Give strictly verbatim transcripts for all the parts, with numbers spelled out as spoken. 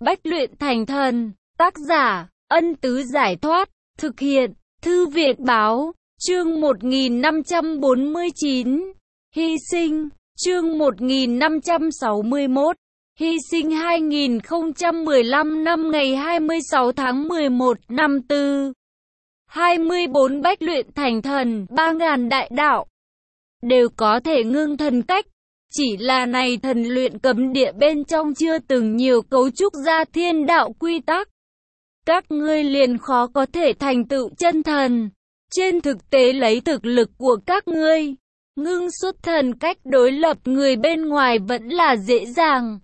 Bách luyện thành thần. Tác giả, Ân Tứ Giải Thoát. Thực hiện, Thư viện Báo. Chương một nghìn năm trăm bốn mươi chín. Hy sinh. Chương một nghìn năm trăm sáu mươi mốt. Hy sinh hai nghìn không trăm mười lăm năm ngày hai mươi sáu tháng mười một năm tư. hai mươi bốn bách luyện thành thần, ba ngàn đại đạo đều có thể ngưng thần cách. Chỉ là này thần luyện cấm địa bên trong chưa từng nhiều cấu trúc ra thiên đạo quy tắc. Các ngươi liền khó có thể thành tựu chân thần. Trên thực tế lấy thực lực của các ngươi, ngưng xuất thần cách đối lập người bên ngoài vẫn là dễ dàng.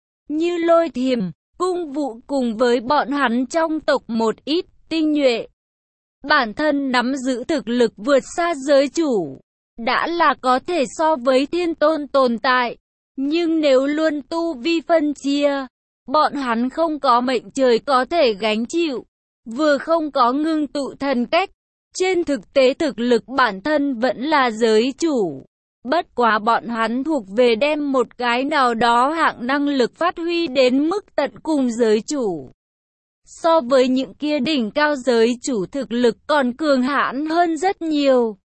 Như Lôi Thiềm, Cung Vụ cùng với bọn hắn trong tộc một ít tinh nhuệ. Bản thân nắm giữ thực lực vượt xa giới chủ, đã là có thể so với thiên tôn tồn tại. Nhưng nếu luôn tu vi phân chia, bọn hắn không có mệnh trời có thể gánh chịu, vừa không có ngưng tụ thần cách. Trên thực tế thực lực bản thân vẫn là giới chủ. Bất quá bọn hắn thuộc về đem một cái nào đó hạng năng lực phát huy đến mức tận cùng giới chủ. So với những kia đỉnh cao giới chủ thực lực còn cường hãn hơn rất nhiều.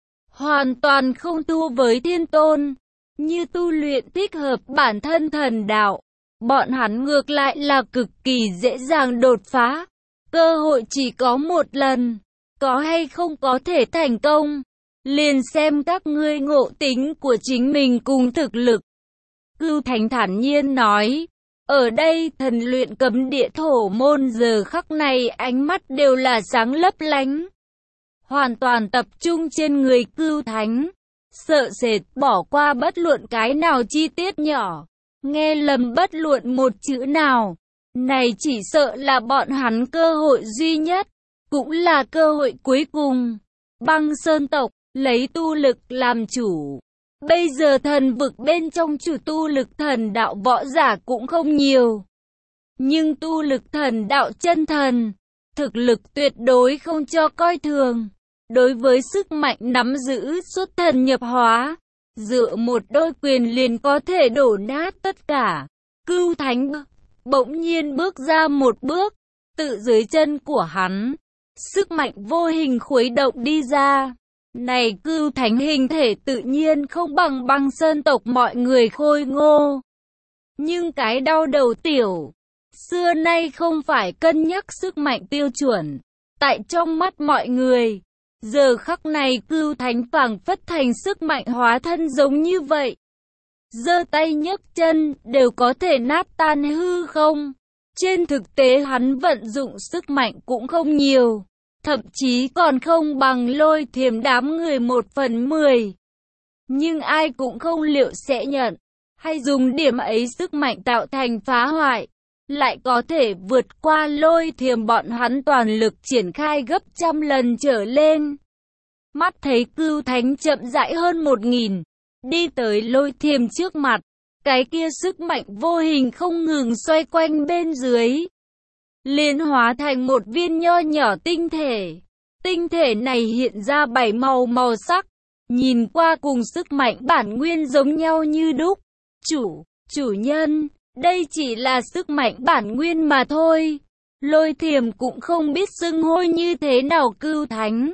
Hoàn toàn không thua với thiên tôn. Như tu luyện thích hợp bản thân thần đạo, bọn hắn ngược lại là cực kỳ dễ dàng đột phá. Cơ hội chỉ có một lần, có hay không có thể thành công, liền xem các ngươi ngộ tính của chính mình cùng thực lực. Cưu Thánh thản nhiên nói, ở đây thần luyện cấm địa thổ môn giờ khắc này ánh mắt đều là sáng lấp lánh. Hoàn toàn tập trung trên người Cưu Thánh, sợ sệt bỏ qua bất luận cái nào chi tiết nhỏ, nghe lầm bất luận một chữ nào. Này chỉ sợ là bọn hắn cơ hội duy nhất, cũng là cơ hội cuối cùng. Băng Sơn tộc, lấy tu lực làm chủ. Bây giờ thần vực bên trong chủ tu lực thần đạo võ giả cũng không nhiều. Nhưng tu lực thần đạo chân thần, thực lực tuyệt đối không cho coi thường. Đối với sức mạnh nắm giữ xuất thần nhập hóa, dựa một đôi quyền liền có thể đổ nát tất cả. Cưu Thánh bỗng nhiên bước ra một bước, tự dưới chân của hắn, sức mạnh vô hình khuấy động đi ra. Này Cưu Thánh hình thể tự nhiên không bằng Băng Sơn tộc mọi người khôi ngô. Nhưng cái đau đầu tiểu, xưa nay không phải cân nhắc sức mạnh tiêu chuẩn. Tại trong mắt mọi người, giờ khắc này Cưu Thánh phảng phất thành sức mạnh hóa thân giống như vậy. Giơ tay nhấc chân đều có thể nát tan hư không. Trên thực tế hắn vận dụng sức mạnh cũng không nhiều, thậm chí còn không bằng Lôi Thiềm đám người một phần mười. Nhưng ai cũng không liệu sẽ nhận, hay dùng điểm ấy sức mạnh tạo thành phá hoại, lại có thể vượt qua Lôi Thiềm bọn hắn toàn lực triển khai gấp trăm lần trở lên. Mắt thấy Cưu Thánh chậm rãi hơn một nghìn, đi tới Lôi Thiềm trước mặt, cái kia sức mạnh vô hình không ngừng xoay quanh bên dưới, liền hóa thành một viên nho nhỏ tinh thể. Tinh thể này hiện ra bảy màu màu sắc, nhìn qua cùng sức mạnh bản nguyên giống nhau như đúc. Chủ, chủ nhân, đây chỉ là sức mạnh bản nguyên mà thôi. Lôi Thiềm cũng không biết xưng hô như thế nào Cưu Thánh,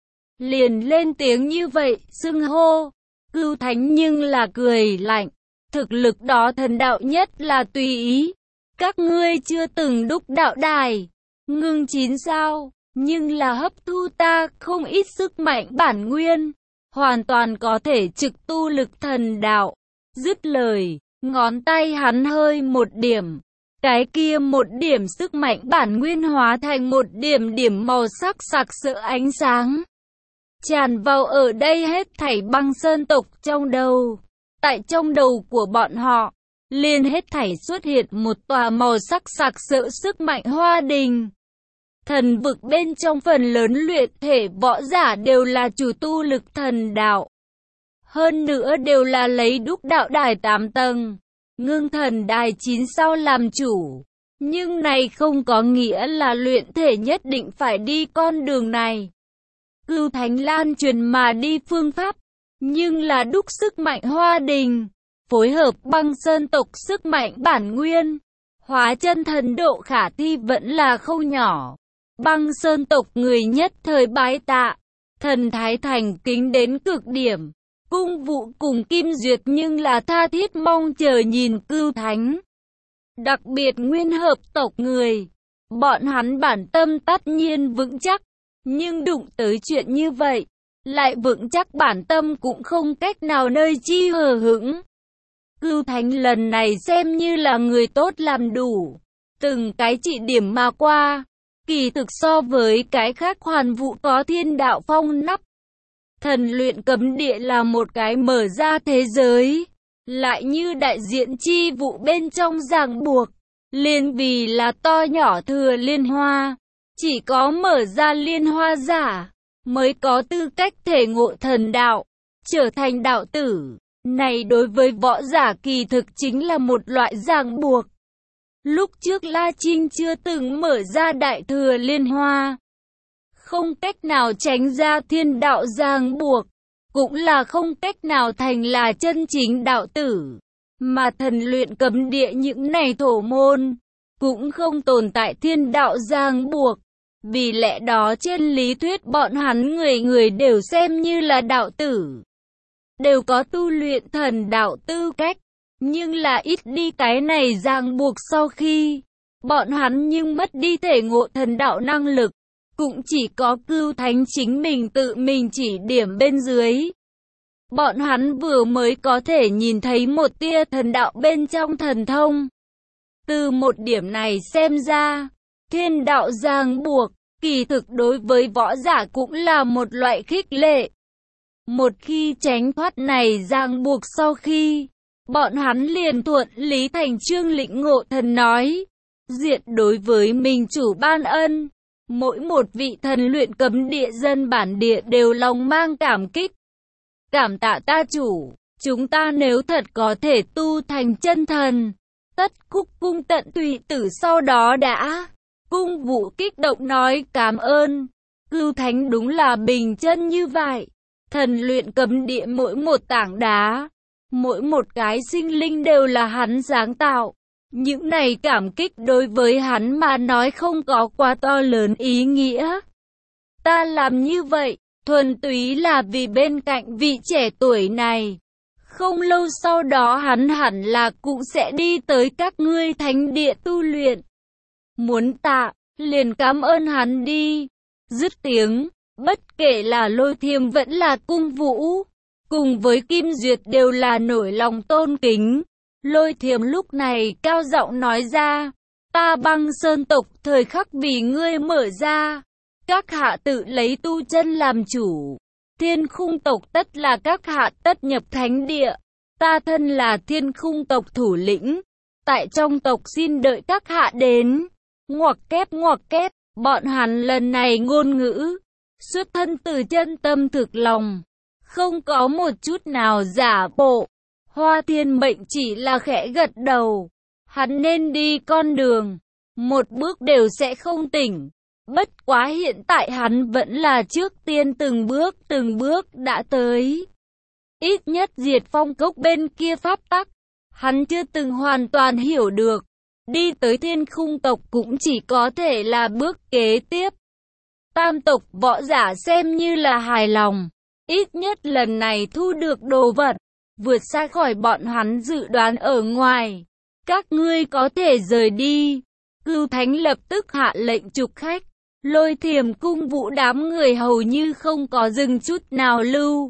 liền lên tiếng như vậy, xưng hô. Cưu Thánh nhưng là cười lạnh, thực lực đó thần đạo nhất là tùy ý. Các ngươi chưa từng đúc đạo đài, ngưng chín sao, nhưng là hấp thu ta không ít sức mạnh bản nguyên, hoàn toàn có thể trực tu lực thần đạo. Dứt lời, ngón tay hắn hơi một điểm, cái kia một điểm sức mạnh bản nguyên hóa thành một điểm điểm màu sắc sặc sỡ ánh sáng, tràn vào ở đây hết thảy Băng Sơn tộc trong đầu. Tại trong đầu của bọn họ, liền hết thảy xuất hiện một tòa màu sắc sặc sỡ sức mạnh hoa đình. Thần vực bên trong phần lớn luyện thể võ giả đều là chủ tu lực thần đạo. Hơn nữa đều là lấy đúc đạo đài tám tầng, ngưng thần đài chín sao làm chủ. Nhưng này không có nghĩa là luyện thể nhất định phải đi con đường này. Cưu Thánh lan truyền mà đi phương pháp, nhưng là đúc sức mạnh hoa đình, phối hợp Băng Sơn tộc sức mạnh bản nguyên, hóa chân thần độ khả thi vẫn là không nhỏ. Băng Sơn tộc người nhất thời bái tạ, thần thái thành kính đến cực điểm. Cung Vũ cùng Kim Duyệt nhưng là tha thiết mong chờ nhìn Cưu Thánh. Đặc biệt nguyên hợp tộc người, bọn hắn bản tâm tất nhiên vững chắc, nhưng đụng tới chuyện như vậy, lại vững chắc bản tâm cũng không cách nào nơi chi hờ hững. Cưu Thánh lần này xem như là người tốt làm đủ, từng cái trị điểm mà qua, kỳ thực so với cái khác Hoàn Vũ có thiên đạo phong nắp. Thần luyện cấm địa là một cái mở ra thế giới, lại như đại diện chi vụ bên trong ràng buộc, liền vì là to nhỏ thừa liên hoa, chỉ có mở ra liên hoa giả, mới có tư cách thể ngộ thần đạo, trở thành đạo tử. Này đối với võ giả kỳ thực chính là một loại ràng buộc. Lúc trước La Trinh chưa từng mở ra đại thừa liên hoa, không cách nào tránh ra thiên đạo ràng buộc, cũng là không cách nào thành là chân chính đạo tử. Mà thần luyện cấm địa những này thổ môn, cũng không tồn tại thiên đạo ràng buộc. Vì lẽ đó trên lý thuyết bọn hắn người người đều xem như là đạo tử, đều có tu luyện thần đạo tư cách, nhưng là ít đi cái này ràng buộc sau khi bọn hắn nhưng mất đi thể ngộ thần đạo năng lực, cũng chỉ có Cưu Thánh chính mình tự mình chỉ điểm bên dưới. Bọn hắn vừa mới có thể nhìn thấy một tia thần đạo bên trong thần thông. Từ một điểm này xem ra, thiên đạo ràng buộc, kỳ thực đối với võ giả cũng là một loại khích lệ. Một khi tránh thoát này ràng buộc sau khi, bọn hắn liền thuận lý thành chương lĩnh ngộ thần nói. Diện đối với mình chủ ban ân, mỗi một vị thần luyện cấm địa dân bản địa đều lòng mang cảm kích. Cảm tạ ta chủ, chúng ta nếu thật có thể tu thành chân thần, tất khúc cung tận tụy tử sau đó đã. Cung Vũ kích động nói cảm ơn. Cưu Thánh đúng là bình chân như vậy. Thần luyện cấm địa mỗi một tảng đá, mỗi một cái sinh linh đều là hắn sáng tạo. Những này cảm kích đối với hắn mà nói không có quá to lớn ý nghĩa. Ta làm như vậy, thuần túy là vì bên cạnh vị trẻ tuổi này. Không lâu sau đó hắn hẳn là cũng sẽ đi tới các ngươi thánh địa tu luyện. Muốn tạ, liền cảm ơn hắn đi. Dứt tiếng, bất kể là Lôi Thiềm vẫn là Cung Vũ, cùng với Kim Duyệt đều là nổi lòng tôn kính. Lôi Thiềm lúc này cao giọng nói ra, ta Băng Sơn tộc thời khắc vì ngươi mở ra, các hạ tự lấy tu chân làm chủ. Thiên Khung tộc tất là các hạ tất nhập thánh địa, ta thân là Thiên Khung tộc thủ lĩnh, tại trong tộc xin đợi các hạ đến. Ngoặc kép ngoặc kép, bọn hắn lần này ngôn ngữ, xuất thân từ chân tâm thực lòng, không có một chút nào giả bộ. Hoa Thiên Mệnh chỉ là khẽ gật đầu, hắn nên đi con đường, một bước đều sẽ không tỉnh. Bất quá hiện tại hắn vẫn là trước tiên từng bước từng bước đã tới. Ít nhất Diệt Phong Cốc bên kia pháp tắc, hắn chưa từng hoàn toàn hiểu được. Đi tới Thiên Khung tộc cũng chỉ có thể là bước kế tiếp. Tam tộc võ giả xem như là hài lòng, ít nhất lần này thu được đồ vật, vượt xa khỏi bọn hắn dự đoán ở ngoài. Các ngươi có thể rời đi. Cưu Thánh lập tức hạ lệnh trục khách. Lôi Thiềm Cung Vũ đám người hầu như không có dừng chút nào lưu.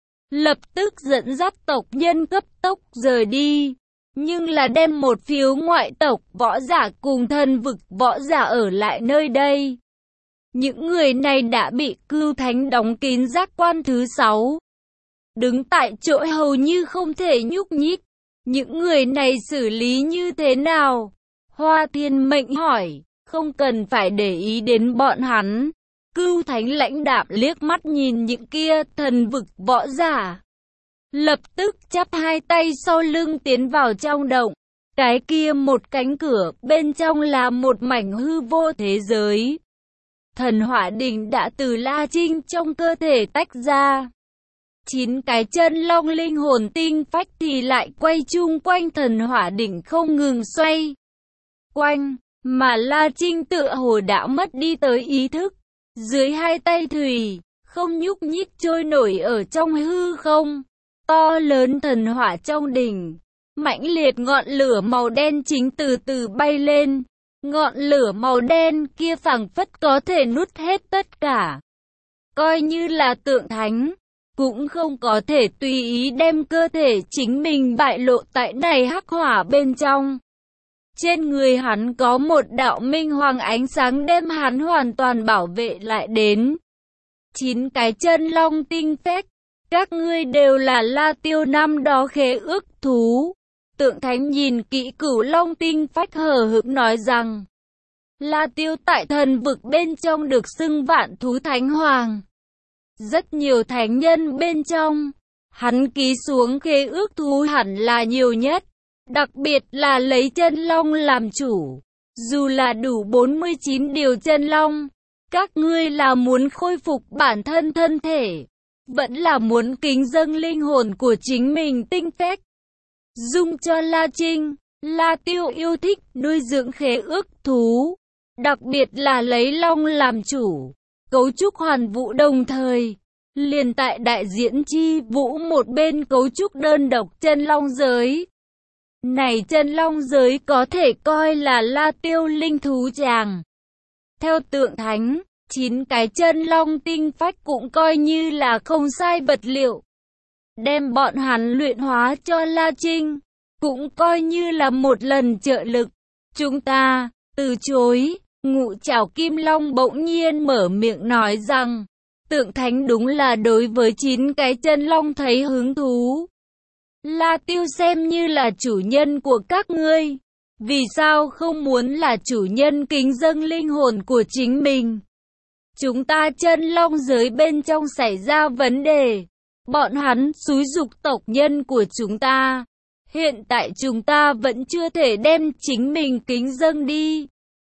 Lập tức dẫn dắt tộc nhân cấp tốc rời đi. Nhưng là đem một phiếu ngoại tộc võ giả cùng thần vực võ giả ở lại nơi đây. Những người này đã bị Cưu Thánh đóng kín giác quan thứ sáu. Đứng tại chỗ hầu như không thể nhúc nhích. Những người này xử lý như thế nào? Hoa Thiên Mệnh hỏi. Không cần phải để ý đến bọn hắn. Cưu Thánh lãnh đạm liếc mắt nhìn những kia thần vực võ giả. Lập tức chắp hai tay sau lưng tiến vào trong động. Cái kia một cánh cửa, bên trong là một mảnh hư vô thế giới. Thần hỏa đỉnh đã từ La Trinh trong cơ thể tách ra. Chín cái chân long linh hồn tinh phách thì lại quay chung quanh thần hỏa đỉnh không ngừng xoay. quanh, mà La Trinh tựa hồ đã mất đi tới ý thức. Dưới hai tay thủy, không nhúc nhích trôi nổi ở trong hư không. To lớn thần hỏa trong đỉnh, mãnh liệt ngọn lửa màu đen chính từ từ bay lên. Ngọn lửa màu đen kia phảng phất có thể nuốt hết tất cả. Coi như là tượng thánh, cũng không có thể tùy ý đem cơ thể chính mình bại lộ tại này hắc hỏa bên trong. Trên người hắn có một đạo minh hoàng ánh sáng đem hắn hoàn toàn bảo vệ lại đến. Chín cái chân long tinh phách, các ngươi đều là La Tiêu năm đó khế ước thú. Tượng thánh nhìn kỹ cửu long tinh phách hờ hững nói rằng, La Tiêu tại thần vực bên trong được xưng vạn thú thánh hoàng. Rất nhiều thánh nhân bên trong, hắn ký xuống khế ước thú hẳn là nhiều nhất, đặc biệt là lấy chân long làm chủ. Dù là đủ bốn mươi chín điều chân long, các ngươi là muốn khôi phục bản thân thân thể, vẫn là muốn kính dâng linh hồn của chính mình tinh phách. Dung cho La Trinh, La Tiêu yêu thích nuôi dưỡng khế ước thú, đặc biệt là lấy long làm chủ, cấu trúc hoàn vũ đồng thời. Liền tại đại diễn chi vũ một bên cấu trúc đơn độc chân long giới. Này chân long giới có thể coi là La Tiêu linh thú tràng. Theo tượng thánh, chín cái chân long tinh phách cũng coi như là không sai vật liệu. Đem bọn hắn luyện hóa cho La Trinh, cũng coi như là một lần trợ lực. Chúng ta, từ chối. Ngũ Trảo Kim Long bỗng nhiên mở miệng nói rằng, tượng thánh đúng là đối với chín cái chân long thấy hứng thú. La Tiêu xem như là chủ nhân của các ngươi, vì sao không muốn là chủ nhân kính dâng linh hồn của chính mình? Chúng ta chân long giới bên trong xảy ra vấn đề, bọn hắn xúi giục tộc nhân của chúng ta. Hiện tại chúng ta vẫn chưa thể đem chính mình kính dâng đi.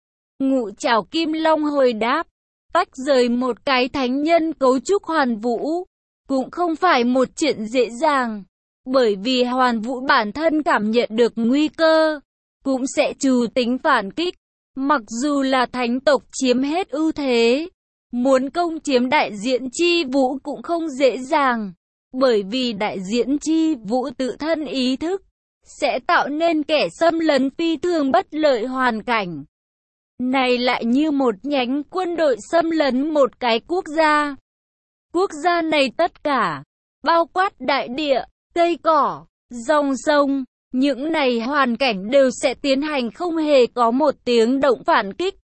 Ngũ Trảo Kim Long hồi đáp, tách rời một cái thánh nhân cấu trúc hoàn vũ, cũng không phải một chuyện dễ dàng, bởi vì hoàn vũ bản thân cảm nhận được nguy cơ, cũng sẽ trù tính phản kích. Mặc dù là thánh tộc chiếm hết ưu thế, muốn công chiếm đại diễn chi vũ cũng không dễ dàng, bởi vì đại diễn chi vũ tự thân ý thức, sẽ tạo nên kẻ xâm lấn phi thường bất lợi hoàn cảnh. Này lại như một nhánh quân đội xâm lấn một cái quốc gia. Quốc gia này tất cả, bao quát đại địa, cây cỏ, dòng sông, những này hoàn cảnh đều sẽ tiến hành không hề có một tiếng động phản kích.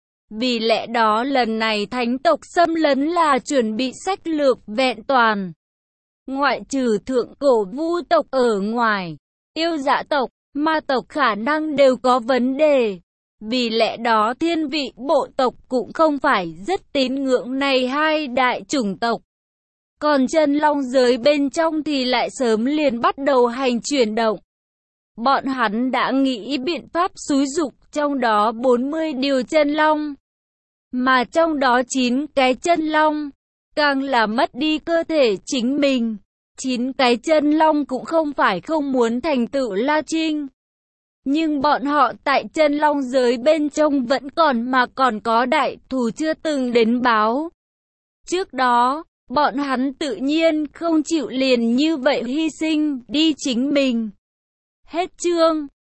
Vì lẽ đó lần này thánh tộc xâm lấn là chuẩn bị sách lược vẹn toàn. Ngoại trừ thượng cổ vu tộc ở ngoài, yêu dã tộc, ma tộc khả năng đều có vấn đề. Vì lẽ đó thiên vị bộ tộc cũng không phải rất tín ngưỡng này hai đại chủng tộc. Còn chân long giới bên trong thì lại sớm liền bắt đầu hành chuyển động. Bọn hắn đã nghĩ biện pháp xúi giục trong đó bốn mươi điều chân long. Mà trong đó chín cái chân long, càng là mất đi cơ thể chính mình. chín cái chân long cũng không phải không muốn thành tựu La Trinh. Nhưng bọn họ tại chân long giới bên trong vẫn còn mà còn có đại thù chưa từng đến báo. Trước đó, bọn hắn tự nhiên không chịu liền như vậy hy sinh đi chính mình. Hết chương.